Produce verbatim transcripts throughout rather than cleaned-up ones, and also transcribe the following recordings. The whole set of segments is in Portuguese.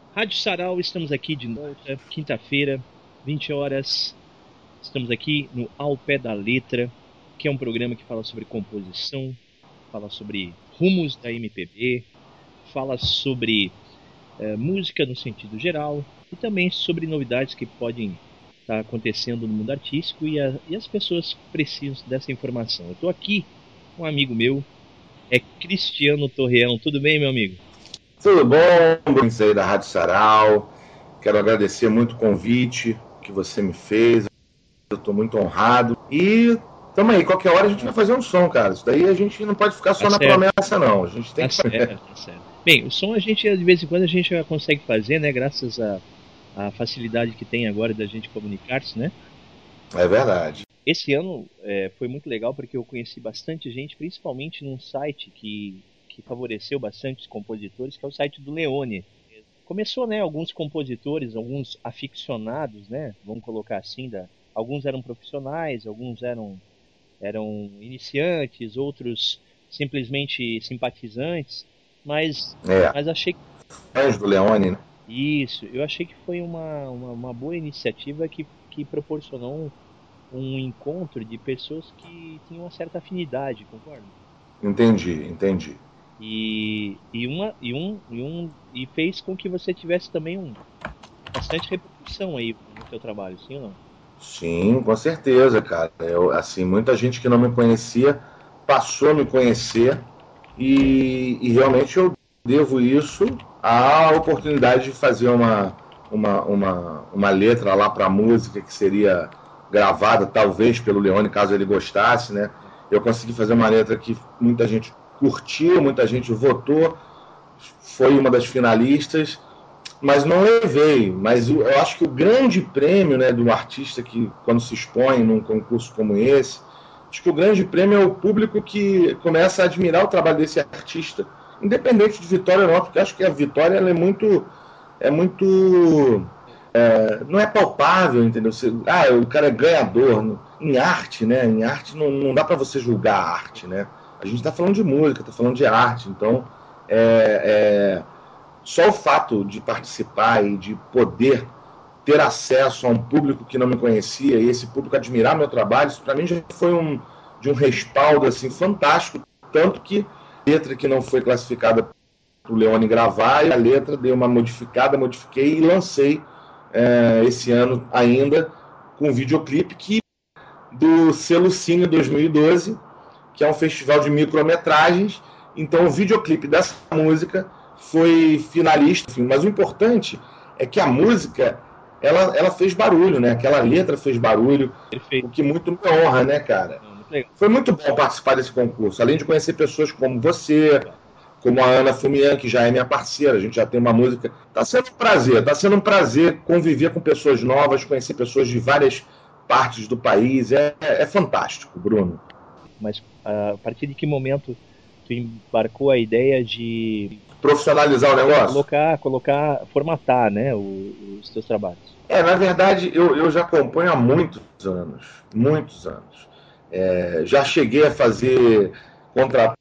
Rádio Sarau, estamos aqui de volta, quinta-feira, vinte horas. Estamos aqui no Ao Pé da Letra, que é um programa que fala sobre composição, fala sobre rumos da M P B, fala sobre eh, música no sentido geral e também sobre novidades que podem estar acontecendo no mundo artístico e, a, e as pessoas precisam dessa informação. Eu estou aqui com um amigo meu, é Cristiano Torreão. Tudo bem, meu amigo? Tudo bom, Bruno, aí da Rádio Sarau. Quero agradecer muito o convite que você me fez. Eu estou muito honrado. E tamo aí, qualquer hora a gente vai fazer um som, cara. Isso daí a gente não pode ficar só Tá na certo. promessa, não. A gente tem Tá que certo, tá certo. Bem, o som a gente, de vez em quando, a gente já consegue fazer, né? Graças à, à facilidade que tem agora da gente comunicar-se, né? É verdade. Esse ano é, foi muito legal porque eu conheci bastante gente, principalmente num site que, que favoreceu bastante os compositores, que é o site do Leone. Começou, né, alguns compositores, alguns aficionados, né? Vamos colocar assim, da, alguns eram profissionais, alguns eram, eram iniciantes, outros simplesmente simpatizantes, mas, É, mas achei fãs do Leone, né? isso, eu achei que foi uma, uma, uma boa iniciativa que, que proporcionou um, um encontro de pessoas que tinham uma certa afinidade, concorda? Entendi, entendi. E, e, uma, e, um, e, um, e fez com que você tivesse também um, bastante repercussão aí no teu trabalho, sim ou não? Sim, com certeza, cara. Eu, assim, muita gente que não me conhecia passou a me conhecer e, e realmente eu devo isso à oportunidade de fazer uma, uma, uma, uma letra lá para a música que seria gravada talvez pelo Leone, caso ele gostasse, né? Eu consegui fazer uma letra que muita gente curtiu, muita gente votou, foi uma das finalistas, mas não levei. Mas eu acho que o grande prêmio, né, do artista que, quando se expõe num concurso como esse, acho que o grande prêmio é o público que começa a admirar o trabalho desse artista, independente de vitória ou não, porque acho que a vitória ela é muito. É muito. É, não é palpável, entendeu? Você, ah, o cara é ganhador. Em arte, né? Em arte não, não dá para você julgar a arte, né? A gente está falando de música, está falando de arte, então é, é, só o fato de participar e de poder ter acesso a um público que não me conhecia e esse público admirar meu trabalho, isso para mim já foi um, de um respaldo assim fantástico, tanto que a letra que não foi classificada para o Leone gravar, e a letra dei uma modificada, modifiquei e lancei é, esse ano ainda com um videoclipe que do selo Cine dois mil e doze, que é um festival de micrometragens. Então o videoclipe dessa música foi finalista, enfim, mas o importante é que a música ela, ela fez barulho, né? Aquela letra fez barulho, o Perfeito. que muito me honra, né, cara? Não, muito legal. Foi muito bom participar desse concurso, além de conhecer pessoas como você, Legal. como a Ana Fumian, que já é minha parceira, a gente já tem uma música. Tá sendo um prazer, tá sendo um prazer conviver com pessoas novas, conhecer pessoas de várias partes do país. É, é fantástico, Bruno. Mas a partir de que momento tu embarcou a ideia de Profissionalizar o negócio? colocar, colocar, formatar, né, o- os teus trabalhos? É, na verdade, eu, eu já componho há muitos anos. Muitos anos. É, já cheguei a fazer, contratar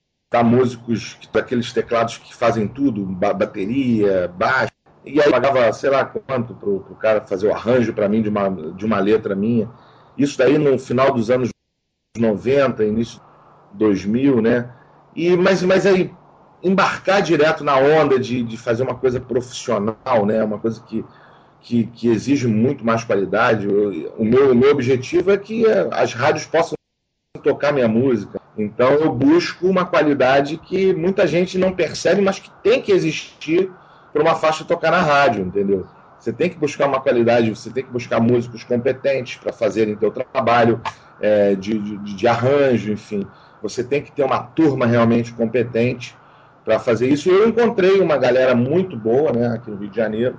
músicos daqueles teclados que fazem tudo, bateria, baixo. E aí eu pagava, sei lá quanto, pro, pro cara fazer o arranjo para mim de uma, de uma letra minha. Isso daí no final dos anos noventa, início de dois mil, né? E, mas, mas aí, embarcar direto na onda de, de fazer uma coisa profissional, né? Uma coisa que que, que exige muito mais qualidade. O meu, o meu objetivo é que as rádios possam tocar minha música. Então eu busco uma qualidade que muita gente não percebe, mas que tem que existir para uma faixa tocar na rádio, entendeu? Você tem que buscar uma qualidade, você tem que buscar músicos competentes para fazerem teu trabalho é, de, de, de arranjo, enfim. Você tem que ter uma turma realmente competente para fazer isso. E eu encontrei uma galera muito boa, né, aqui no Rio de Janeiro,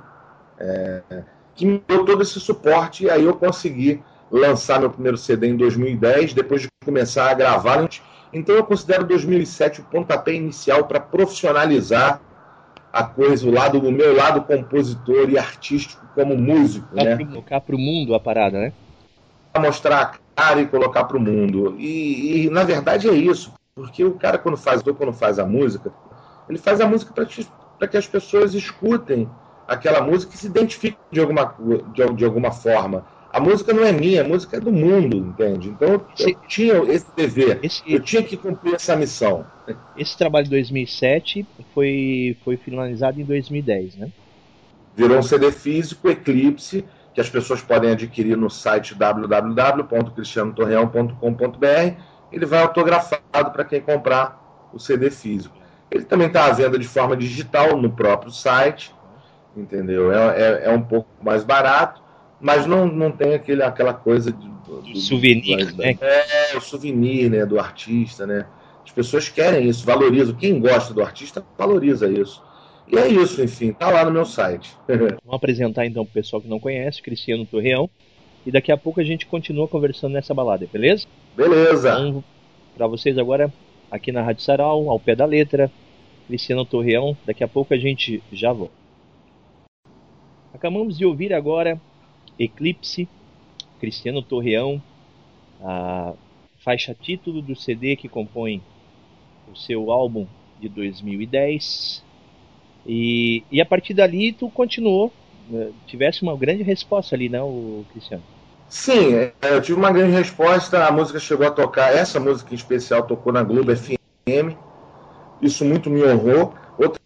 que me deu todo esse suporte, e aí eu consegui lançar meu primeiro C D em dois mil e dez, depois de começar a gravar. Então eu considero dois mil e sete o pontapé inicial para profissionalizar a coisa, o lado do meu lado compositor e artístico como músico, né? Colocar para o mundo a parada, né? Para mostrar a cara e colocar para o mundo. E, e na verdade é isso, porque o cara quando faz, quando faz a música, ele faz a música para que as pessoas escutem aquela música e se identifique de alguma, de, de alguma forma. A música não é minha, a música é do mundo, entende? Então eu Esse- tinha esse dever, esse- eu tinha que cumprir essa missão. Esse trabalho de dois mil e sete foi, foi finalizado em dois mil e dez, né? Virou um C D físico, Eclipse, que as pessoas podem adquirir no site w w w ponto cristiano torreão ponto com ponto b r. Ele vai autografado para quem comprar o C D físico. Ele também está à venda de forma digital no próprio site, entendeu? É, é, é um pouco mais barato, mas não, não tem aquele, aquela coisa de, do, Do souvenir, do, né? É, o souvenir, né, do artista, né? As pessoas querem isso, valorizam. Quem gosta do artista valoriza isso. E é isso, enfim, tá lá no meu site. Vamos apresentar então para o pessoal que não conhece, Cristiano Torreão, e daqui a pouco a gente continua conversando nessa balada, beleza? Beleza. Então, para vocês agora, aqui na Rádio Sarau, ao pé da letra, Cristiano Torreão, daqui a pouco a gente já volta. Acabamos de ouvir agora Eclipse, Cristiano Torreão, a faixa título do C D que compõe o seu álbum de dois mil e dez. E, e a partir dali tu continuou, né? Tivesse uma grande resposta ali, não, o Cristiano? Sim, eu tive uma grande resposta. A música chegou a tocar, essa música em especial tocou na Globo F M. Isso muito me honrou. Outra,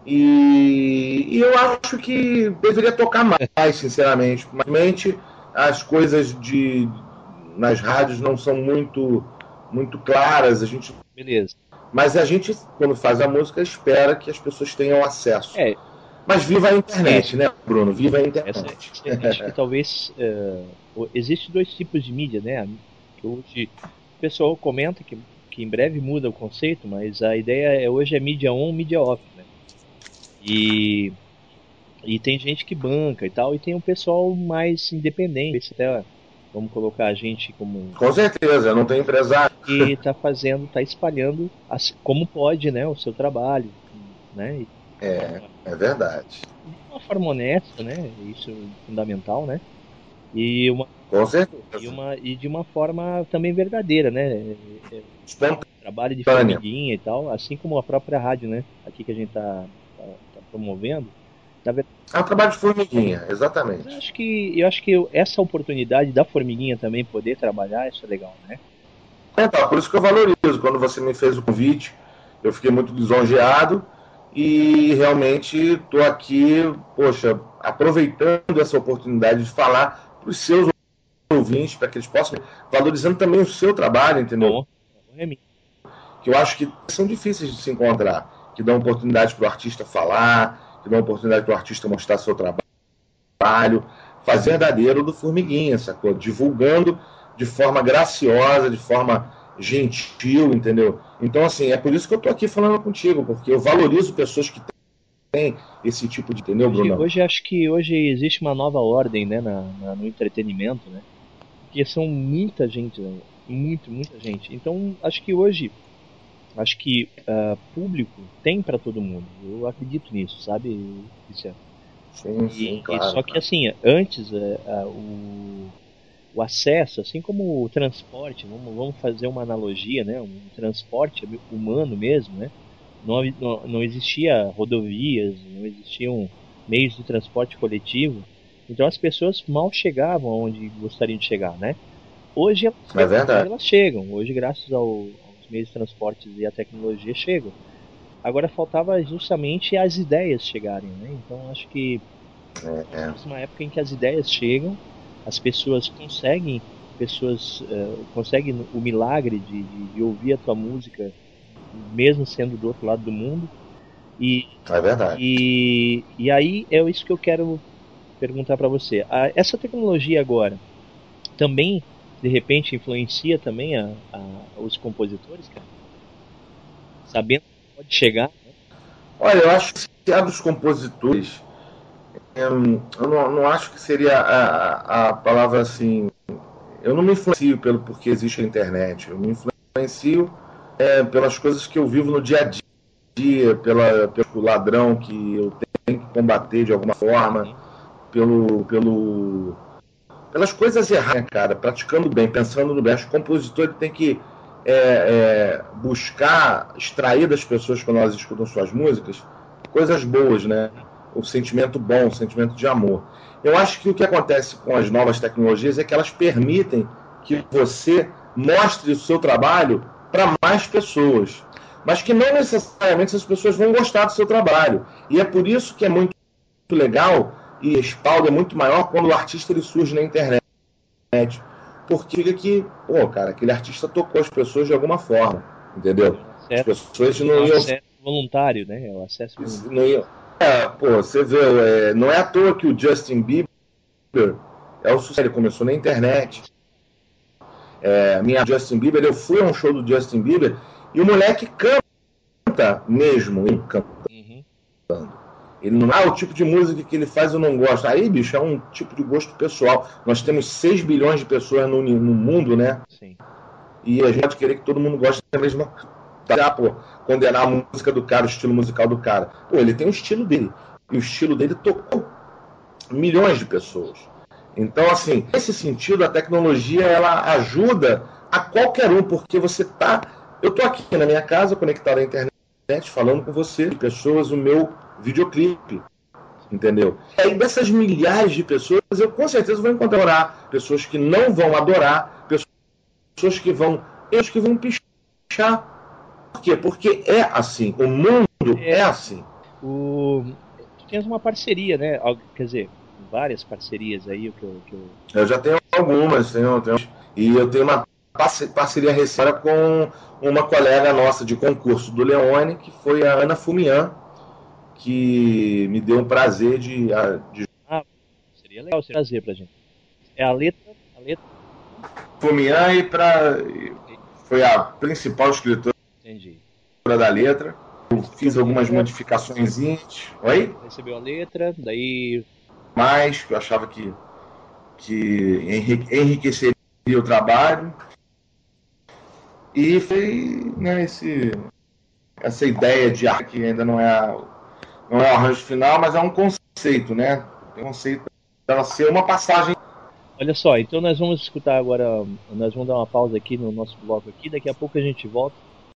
e, e eu acho que deveria tocar mais, sinceramente. Mas as coisas de, nas rádios não são muito, muito claras. A gente, Beleza. mas a gente, quando faz a música, espera que as pessoas tenham acesso. É, Mas viva a internet, Isso. né, Bruno? Viva a essa, internet. essa- acho que talvez é, o- existe dois tipos de mídia, né? Que hoje o pessoal comenta que, que em breve muda o conceito, mas a ideia é hoje é mídia on, mídia off, né? E, e tem gente que banca e tal, e tem um pessoal mais independente, até vamos colocar a gente como Com certeza, não tem empresário. que está fazendo, está espalhando as- como pode, né, o seu trabalho, né? E É, é verdade. de uma forma honesta, né? Isso é fundamental, né? E uma Com certeza. e uma e de uma forma também verdadeira, né? É, é, Espontâneo. trabalho de formiguinha e tal, assim como a própria rádio, né? Aqui que a gente tá, tá, tá promovendo. Na verdade, É um trabalho de formiguinha, eu exatamente. acho que eu acho que eu- essa oportunidade da formiguinha também poder trabalhar, isso é legal, né? Então, por isso que eu valorizo. Quando você me fez o convite, eu fiquei muito lisonjeado e realmente estou aqui, poxa, aproveitando essa oportunidade de falar para os seus ouvintes, para que eles possam, valorizando também o seu trabalho, entendeu? Bom, Remy, Que eu acho que são difíceis de se encontrar, que dão oportunidade para o artista falar, que dão oportunidade para o artista mostrar seu trabalho, fazer verdadeiro do formiguinha, sacou? Divulgando de forma graciosa, de forma gentil, entendeu? Então, assim, é por isso que eu tô aqui falando contigo, porque eu valorizo pessoas que têm esse tipo de, entendeu, hoje, Bruno? hoje acho que hoje existe uma nova ordem, né, na, na- no entretenimento, né? Porque são muita gente, né? Muito, muita gente. Então, acho que hoje, acho que ah, público tem para todo mundo. Eu acredito nisso, sabe, Cristiano? Sim, E, sim, e claro. só que assim, antes é, ah, o, o acesso, assim como o transporte, vamos, vamos fazer uma analogia, né? Um transporte humano mesmo, né? Não, havi- não, não existia rodovias, não existiam meios de transporte coletivo. Então as pessoas mal chegavam onde gostariam de chegar, né? Hoje elas, É verdade. elas chegam. Hoje, graças ao, aos meios de transporte e à tecnologia, chegam. Agora faltava justamente as ideias chegarem, né? Então acho que É, é. temos uma época em que as ideias chegam, as pessoas conseguem, pessoas eh, conseguem o milagre de, de, de ouvir a tua música, mesmo sendo do outro lado do mundo. E, É verdade. e, e aí é isso que eu quero perguntar para você. A, essa tecnologia agora também, de repente, influencia também a, a- os compositores, cara? Sabendo que pode chegar, né? Olha, eu acho que se é dos compositores, hum, eu não, não acho que seria a, a, a palavra assim. Eu não me influencio pelo porque existe a internet. Eu me influencio é, pelas coisas que eu vivo no dia a dia, pela, pelo ladrão que eu tenho que combater de alguma forma, pelo, pelo, pelas coisas erradas, cara, praticando bem, pensando no bem. Acho que o compositor ele tem que é, é, buscar extrair das pessoas quando elas escutam suas músicas coisas boas, né? o sentimento bom, o sentimento de amor. Eu acho que o que acontece com as novas tecnologias é que elas permitem que você mostre o seu trabalho para mais pessoas, mas que não necessariamente essas pessoas vão gostar do seu trabalho. E é por isso que é muito legal e o respaldo é muito maior quando o artista ele surge na internet. Porque fica que, pô, cara, aquele artista tocou as pessoas de alguma forma, entendeu? As pessoas não iam... acesso voluntário, né? O acesso voluntário. Não iam... É, pô, você vê, é, não é à toa que o Justin Bieber é o sucesso, ele começou na internet. É, minha Justin Bieber, eu fui a um show do Justin Bieber e o moleque canta mesmo, ele canta. Uhum. Ele não é o tipo de música que ele faz, eu não gosto. Aí, bicho, é um tipo de gosto pessoal. Nós temos seis bilhões de pessoas no, no mundo, né? Sim. E a gente pode querer que todo mundo goste da mesma. Ah, pô, condenar a música do cara, o estilo musical do cara. Pô, ele tem o estilo dele. E o estilo dele tocou milhões de pessoas. Então, assim, nesse sentido, a tecnologia ela ajuda a qualquer um, porque você tá. Eu tô aqui na minha casa, conectado à internet, falando com você, pessoas, o meu videoclipe, entendeu? E aí, dessas milhares de pessoas, eu com certeza vou encontrar pessoas que não vão adorar, pessoas que vão, pessoas que vão pichar. Por quê? Porque é assim, o mundo é, é assim. O... Tu tens uma parceria, né? Quer dizer, várias parcerias aí, o que eu, que eu... eu já tenho algumas, tenho, tenho, e eu tenho uma parceria recente com uma colega nossa de concurso do Leone, que foi a Ana Fumian, que me deu um prazer de... de... Ah, seria legal, seria um prazer pra gente. É a letra... A letra... Fumian e pra... foi a principal escritora Entendi. da letra. Eu fiz algumas modificações. Oi? Recebeu a letra, daí... mais, que eu achava que, que enriqueceria o trabalho. E foi, né, esse, essa ideia de arte que ainda não é, não é o arranjo final, mas é um conceito, né? É um conceito para ser uma passagem. Olha só, então nós vamos escutar agora, nós vamos dar uma pausa aqui no nosso bloco aqui, daqui a pouco a gente volta